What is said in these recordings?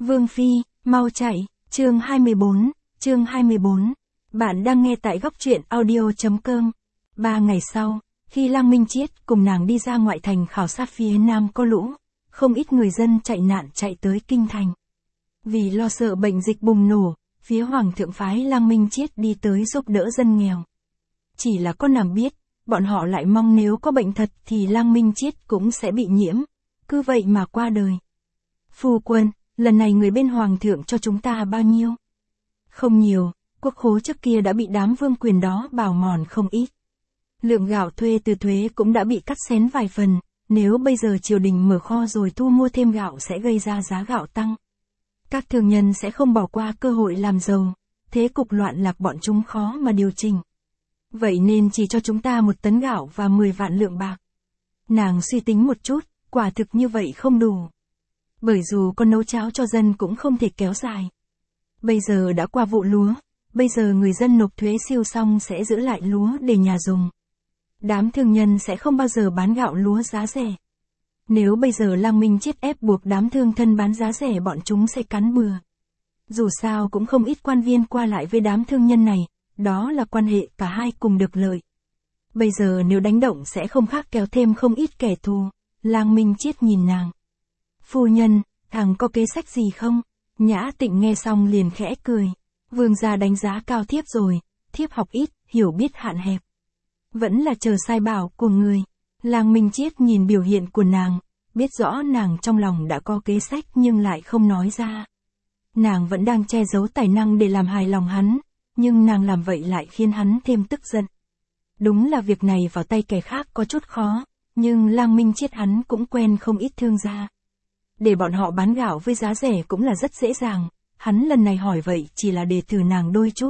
Vương Phi, mau chạy, chương 24. Bạn đang nghe tại góc truyện audio.com. 3 ngày sau, khi Lăng Minh Chiết cùng nàng đi ra ngoại thành khảo sát phía nam có lũ, không ít người dân chạy nạn chạy tới kinh thành. Vì lo sợ bệnh dịch bùng nổ, phía Hoàng thượng phái Lăng Minh Chiết đi tới giúp đỡ dân nghèo. Chỉ là có nàng biết, bọn họ lại mong nếu có bệnh thật thì Lăng Minh Chiết cũng sẽ bị nhiễm, cứ vậy mà qua đời. Phu quân, lần này người bên Hoàng thượng cho chúng ta bao nhiêu? Không nhiều, quốc khố trước kia đã bị đám vương quyền đó bào mòn không ít. Lượng gạo thuê từ thuế cũng đã bị cắt xén vài phần, nếu bây giờ triều đình mở kho rồi thu mua thêm gạo sẽ gây ra giá gạo tăng. Các thương nhân sẽ không bỏ qua cơ hội làm giàu, thế cục loạn lạc bọn chúng khó mà điều chỉnh. Vậy nên chỉ cho chúng ta 1 tấn gạo và 10 vạn lượng bạc. Nàng suy tính một chút, quả thực như vậy không đủ. Bởi dù có nấu cháo cho dân cũng không thể kéo dài. Bây giờ đã qua vụ lúa, bây giờ người dân nộp thuế siêu xong sẽ giữ lại lúa để nhà dùng. Đám thương nhân sẽ không bao giờ bán gạo lúa giá rẻ. Nếu bây giờ Lăng Minh Chiết ép buộc đám thương thân bán giá rẻ bọn chúng sẽ cắn bừa. Dù sao cũng không ít quan viên qua lại với đám thương nhân này, đó là quan hệ cả hai cùng được lợi. Bây giờ nếu đánh động sẽ không khác kéo thêm không ít kẻ thù. Lăng Minh Chiết nhìn nàng. Phu nhân, thằng có kế sách gì không? Nhã Tịnh nghe xong liền khẽ cười. Vương gia đánh giá cao thiếp rồi, thiếp học ít, hiểu biết hạn hẹp. Vẫn là chờ sai bảo của người. Lăng Minh Chiết nhìn biểu hiện của nàng, biết rõ nàng trong lòng đã có kế sách nhưng lại không nói ra. Nàng vẫn đang che giấu tài năng để làm hài lòng hắn, nhưng nàng làm vậy lại khiến hắn thêm tức giận. Đúng là việc này vào tay kẻ khác có chút khó, nhưng Lăng Minh Chiết hắn cũng quen không ít thương gia. Để bọn họ bán gạo với giá rẻ cũng là rất dễ dàng, hắn lần này hỏi vậy chỉ là để thử nàng đôi chút.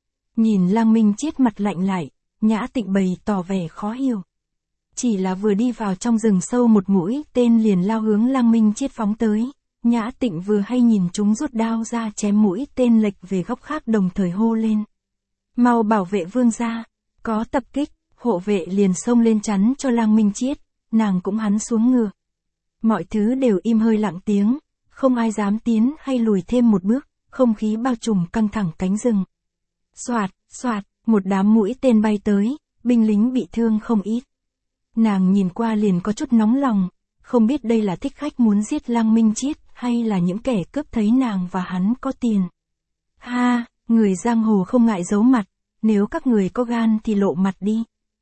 Nhìn Lăng Minh Chiết mặt lạnh lại, Nhã Tịnh bày tỏ vẻ khó hiểu. Chỉ là vừa đi vào trong rừng sâu một mũi tên liền lao hướng Lăng Minh Chiết phóng tới, Nhã Tịnh vừa hay nhìn chúng rút đao ra chém mũi tên lệch về góc khác đồng thời hô lên. Mau bảo vệ vương gia, có tập kích, hộ vệ liền xông lên chắn cho Lăng Minh Chiết, nàng cũng hắn xuống ngựa. Mọi thứ đều im hơi lặng tiếng, không ai dám tiến hay lùi thêm một bước, không khí bao trùm căng thẳng cánh rừng. Xoạt, xoạt, một đám mũi tên bay tới, binh lính bị thương không ít. Nàng nhìn qua liền có chút nóng lòng, không biết đây là thích khách muốn giết Lăng Minh Chiết hay là những kẻ cướp thấy nàng và hắn có tiền. Ha, người giang hồ không ngại giấu mặt, nếu các người có gan thì lộ mặt đi.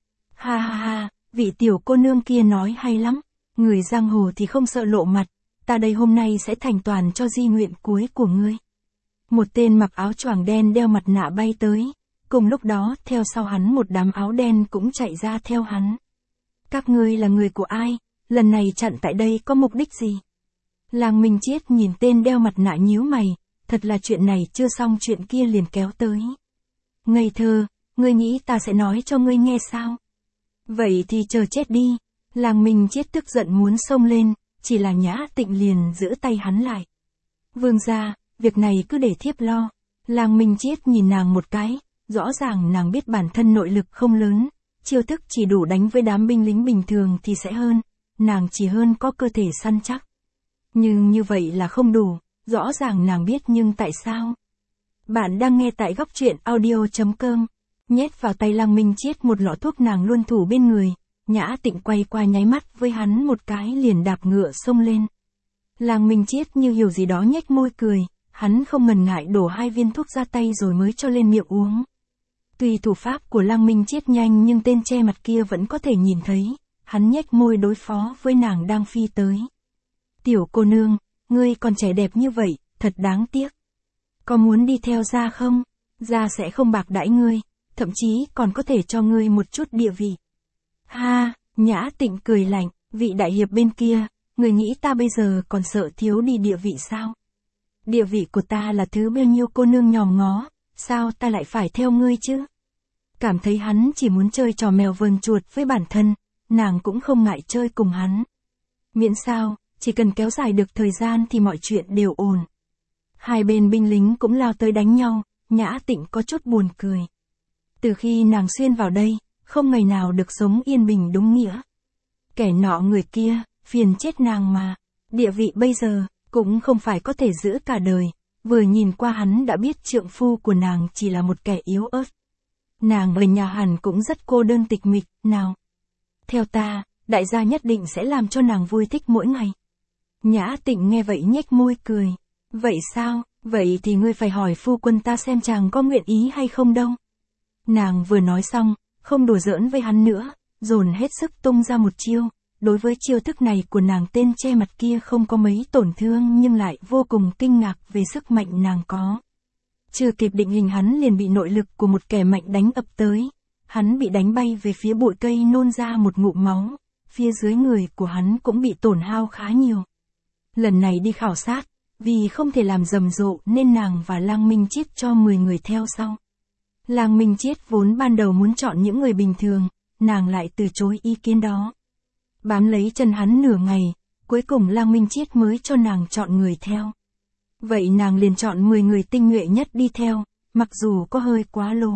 Ha ha ha, vị tiểu cô nương kia nói hay lắm, người giang hồ thì không sợ lộ mặt, ta đây hôm nay sẽ thành toàn cho di nguyện cuối của ngươi. Một tên mặc áo choàng đen đeo mặt nạ bay tới, cùng lúc đó theo sau hắn một đám áo đen cũng chạy ra theo hắn. Các ngươi là người của ai, lần này chặn tại đây có mục đích gì? Lăng Minh Chiết nhìn tên đeo mặt nạ nhíu mày, thật là chuyện này chưa xong chuyện kia liền kéo tới. Ngây thơ, ngươi nghĩ ta sẽ nói cho ngươi nghe sao? Vậy thì chờ chết đi. Lăng Minh Chiết tức giận muốn xông lên, chỉ là Nhã Tịnh liền giữ tay hắn lại. Vương gia, việc này cứ để thiếp lo. Lăng Minh Chiết nhìn nàng một cái, rõ ràng nàng biết bản thân nội lực không lớn, chiêu thức chỉ đủ đánh với đám binh lính bình thường thì sẽ hơn, nàng chỉ hơn có cơ thể săn chắc. Nhưng như vậy là không đủ, rõ ràng nàng biết nhưng tại sao? Bạn đang nghe tại góc truyện audio.com. Nhét vào tay Lăng Minh Chiết một lọ thuốc nàng luôn thủ bên người. Nhã Tịnh quay qua nháy mắt với hắn một cái liền đạp ngựa xông lên. Lăng Minh Chiết như hiểu gì đó nhếch môi cười, hắn không ngần ngại đổ 2 viên thuốc ra tay rồi mới cho lên miệng uống. Tuy thủ pháp của Lăng Minh Chiết nhanh nhưng tên che mặt kia vẫn có thể nhìn thấy, hắn nhếch môi đối phó với nàng đang phi tới. Tiểu cô nương, ngươi còn trẻ đẹp như vậy, thật đáng tiếc. Có muốn đi theo gia không? Gia sẽ không bạc đãi ngươi, thậm chí còn có thể cho ngươi một chút địa vị. Ha, Nhã Tịnh cười lạnh, vị đại hiệp bên kia, người nghĩ ta bây giờ còn sợ thiếu đi địa vị sao? Địa vị của ta là thứ bao nhiêu cô nương nhòm ngó, sao ta lại phải theo ngươi chứ? Cảm thấy hắn chỉ muốn chơi trò mèo vờn chuột với bản thân, nàng cũng không ngại chơi cùng hắn. Miễn sao, chỉ cần kéo dài được thời gian thì mọi chuyện đều ổn. Hai bên binh lính cũng lao tới đánh nhau, Nhã Tịnh có chút buồn cười. Từ khi nàng xuyên vào đây, không ngày nào được sống yên bình đúng nghĩa. Kẻ nọ người kia, phiền chết nàng mà. Địa vị bây giờ, cũng không phải có thể giữ cả đời, vừa nhìn qua hắn đã biết trượng phu của nàng chỉ là một kẻ yếu ớt. Nàng ở nhà hẳn cũng rất cô đơn tịch mịch, nào. Theo ta, đại gia nhất định sẽ làm cho nàng vui thích mỗi ngày. Nhã Tịnh nghe vậy nhếch môi cười. Vậy sao, vậy thì ngươi phải hỏi phu quân ta xem chàng có nguyện ý hay không đâu. Nàng vừa nói xong, không đùa giỡn với hắn nữa, dồn hết sức tung ra một chiêu. Đối với chiêu thức này của nàng tên che mặt kia không có mấy tổn thương nhưng lại vô cùng kinh ngạc về sức mạnh nàng có. Chưa kịp định hình hắn liền bị nội lực của một kẻ mạnh đánh ập tới. Hắn bị đánh bay về phía bụi cây nôn ra một ngụm máu, phía dưới người của hắn cũng bị tổn hao khá nhiều. Lần này đi khảo sát, vì không thể làm rầm rộ nên nàng và Lang Minh Chiết cho 10 người theo sau. Lang Minh Chiết vốn ban đầu muốn chọn những người bình thường, nàng lại từ chối ý kiến đó. Bám lấy chân hắn nửa ngày, cuối cùng Lang Minh Chiết mới cho nàng chọn người theo. Vậy nàng liền chọn 10 người tinh nhuệ nhất đi theo, mặc dù có hơi quá lố.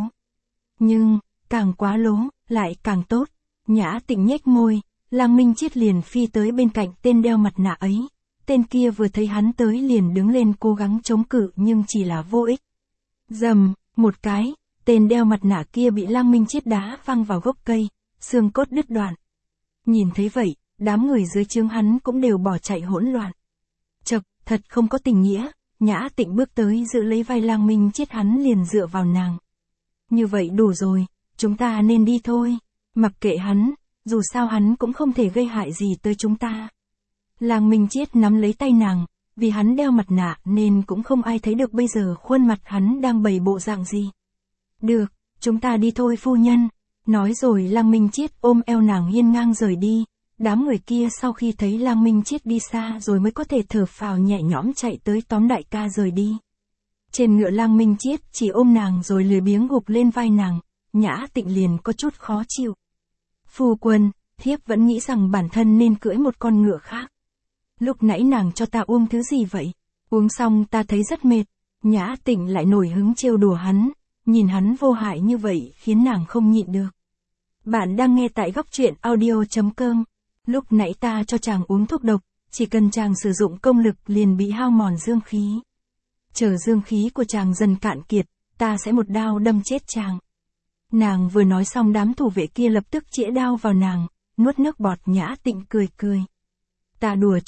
Nhưng, càng quá lố, lại càng tốt. Nhã Tịnh nhếch môi, Lang Minh Chiết liền phi tới bên cạnh tên đeo mặt nạ ấy. Tên kia vừa thấy hắn tới liền đứng lên cố gắng chống cự nhưng chỉ là vô ích. Dầm, một cái, tên đeo mặt nạ kia bị Lang Minh Chiết đá văng vào gốc cây, xương cốt đứt đoạn. Nhìn thấy vậy, đám người dưới trướng hắn cũng đều bỏ chạy hỗn loạn. Chậc, thật không có tình nghĩa. Nhã Tịnh bước tới giữ lấy vai Lang Minh Chiết, hắn liền dựa vào nàng. Như vậy đủ rồi, chúng ta nên đi thôi. Mặc kệ hắn, dù sao hắn cũng không thể gây hại gì tới chúng ta. Lang Minh Chiết nắm lấy tay nàng, vì hắn đeo mặt nạ nên cũng không ai thấy được bây giờ khuôn mặt hắn đang bày bộ dạng gì. Được, chúng ta đi thôi phu nhân. Nói rồi Lang Minh Chiết ôm eo nàng hiên ngang rời đi. Đám người kia sau khi thấy Lang Minh Chiết đi xa rồi mới có thể thở phào nhẹ nhõm chạy tới tóm đại ca rời đi. Trên ngựa Lang Minh Chiết chỉ ôm nàng rồi lười biếng gục lên vai nàng, Nhã Tịnh liền có chút khó chịu. Phu quân, thiếp vẫn nghĩ rằng bản thân nên cưỡi một con ngựa khác. Lúc nãy nàng cho ta uống thứ gì vậy? Uống xong ta thấy rất mệt. Nhã Tịnh lại nổi hứng trêu đùa hắn, nhìn hắn vô hại như vậy khiến nàng không nhịn được. Bạn đang nghe tại góc truyện audio.com. Lúc nãy ta cho chàng uống thuốc độc, chỉ cần chàng sử dụng công lực liền bị hao mòn dương khí. Chờ dương khí của chàng dần cạn kiệt, ta sẽ một đao đâm chết chàng. Nàng vừa nói xong đám thủ vệ kia lập tức chĩa đao vào nàng, nuốt nước bọt. Nhã Tịnh cười cười. Ta đùa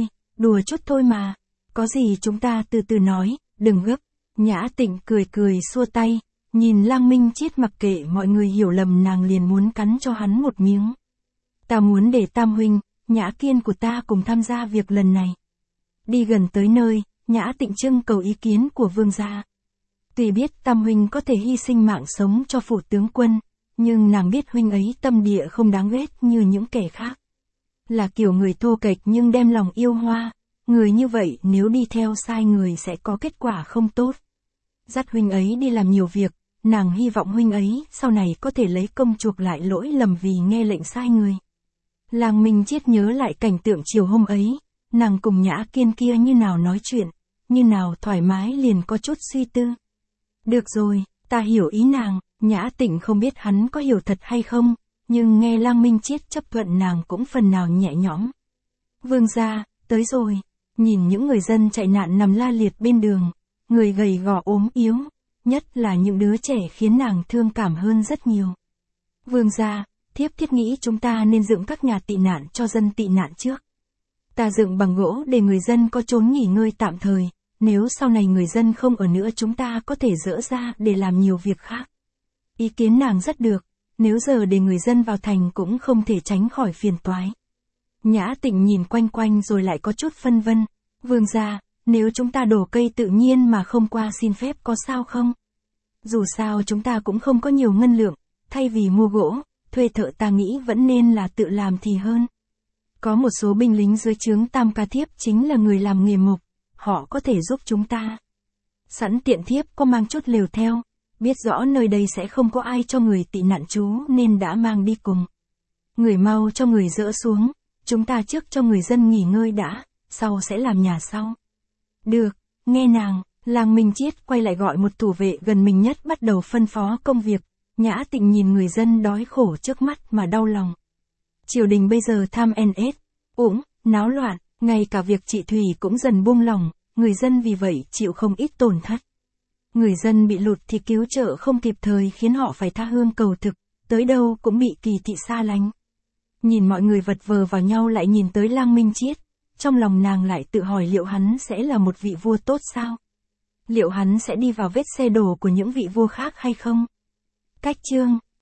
chút thôi mà. Có gì chúng ta từ từ nói, đừng gấp. Nhã Tịnh cười cười xua tay, nhìn Lang Minh Chiết mặc kệ mọi người hiểu lầm nàng liền muốn cắn cho hắn một miếng. Ta muốn để Tam huynh, Nhã Kiên của ta cùng tham gia việc lần này. Đi gần tới nơi, Nhã Tịnh trưng cầu ý kiến của vương gia. Tuy biết Tam huynh có thể hy sinh mạng sống cho phủ tướng quân, nhưng nàng biết huynh ấy tâm địa không đáng ghét như những kẻ khác. Là kiểu người thô kệch nhưng đem lòng yêu hoa, người như vậy nếu đi theo sai người sẽ có kết quả không tốt. Dắt huynh ấy đi làm nhiều việc, nàng hy vọng huynh ấy sau này có thể lấy công chuộc lại lỗi lầm vì nghe lệnh sai người. Lang Minh Chiết nhớ lại cảnh tượng chiều hôm ấy, nàng cùng Nhã Kiên kia như nào nói chuyện, như nào thoải mái liền có chút suy tư. Được rồi, ta hiểu ý nàng. Nhã Tịnh không biết hắn có hiểu thật hay không, nhưng nghe Lang Minh Chiết chấp thuận nàng cũng phần nào nhẹ nhõm. Vương gia, tới rồi. Nhìn những người dân chạy nạn nằm la liệt bên đường, người gầy gò ốm yếu, nhất là những đứa trẻ khiến nàng thương cảm hơn rất nhiều. Vương gia, thiếp thiết nghĩ chúng ta nên dựng các nhà tị nạn cho dân tị nạn trước. Ta dựng bằng gỗ để người dân có chốn nghỉ ngơi tạm thời, nếu sau này người dân không ở nữa chúng ta có thể dỡ ra để làm nhiều việc khác. Ý kiến nàng rất được, nếu giờ để người dân vào thành cũng không thể tránh khỏi phiền toái. Nhã Tịnh nhìn quanh quanh rồi lại có chút phân vân. Vương gia, nếu chúng ta đổ cây tự nhiên mà không qua xin phép có sao không? Dù sao chúng ta cũng không có nhiều ngân lượng, thay vì mua gỗ, thuê thợ ta nghĩ vẫn nên là tự làm thì hơn. Có một số binh lính dưới trướng Tam Ca thiếp chính là người làm nghề mộc, họ có thể giúp chúng ta. Sẵn tiện thiếp có mang chút lều theo, biết rõ nơi đây sẽ không có ai cho người tị nạn trú nên đã mang đi cùng. Người mau cho người dỡ xuống, chúng ta trước cho người dân nghỉ ngơi đã, sau sẽ làm nhà sau. Được, nghe nàng. Lang Minh Chiết quay lại gọi một thủ vệ gần mình nhất bắt đầu phân phó công việc. Nhã Tịnh nhìn người dân đói khổ trước mắt mà đau lòng. Triều đình bây giờ tham NS, náo loạn, Ngay cả việc chị Thủy cũng dần buông lỏng, người dân vì vậy chịu không ít tổn thất. Người dân bị lụt thì cứu trợ không kịp thời khiến họ phải tha hương cầu thực, tới đâu cũng bị Kỳ Thị xa lánh. Nhìn mọi người vật vờ vào nhau lại nhìn tới Lang Minh Chiết, trong lòng nàng lại tự hỏi liệu hắn sẽ là một vị vua tốt sao? Liệu hắn sẽ đi vào vết xe đổ của những vị vua khác hay không? Cách chương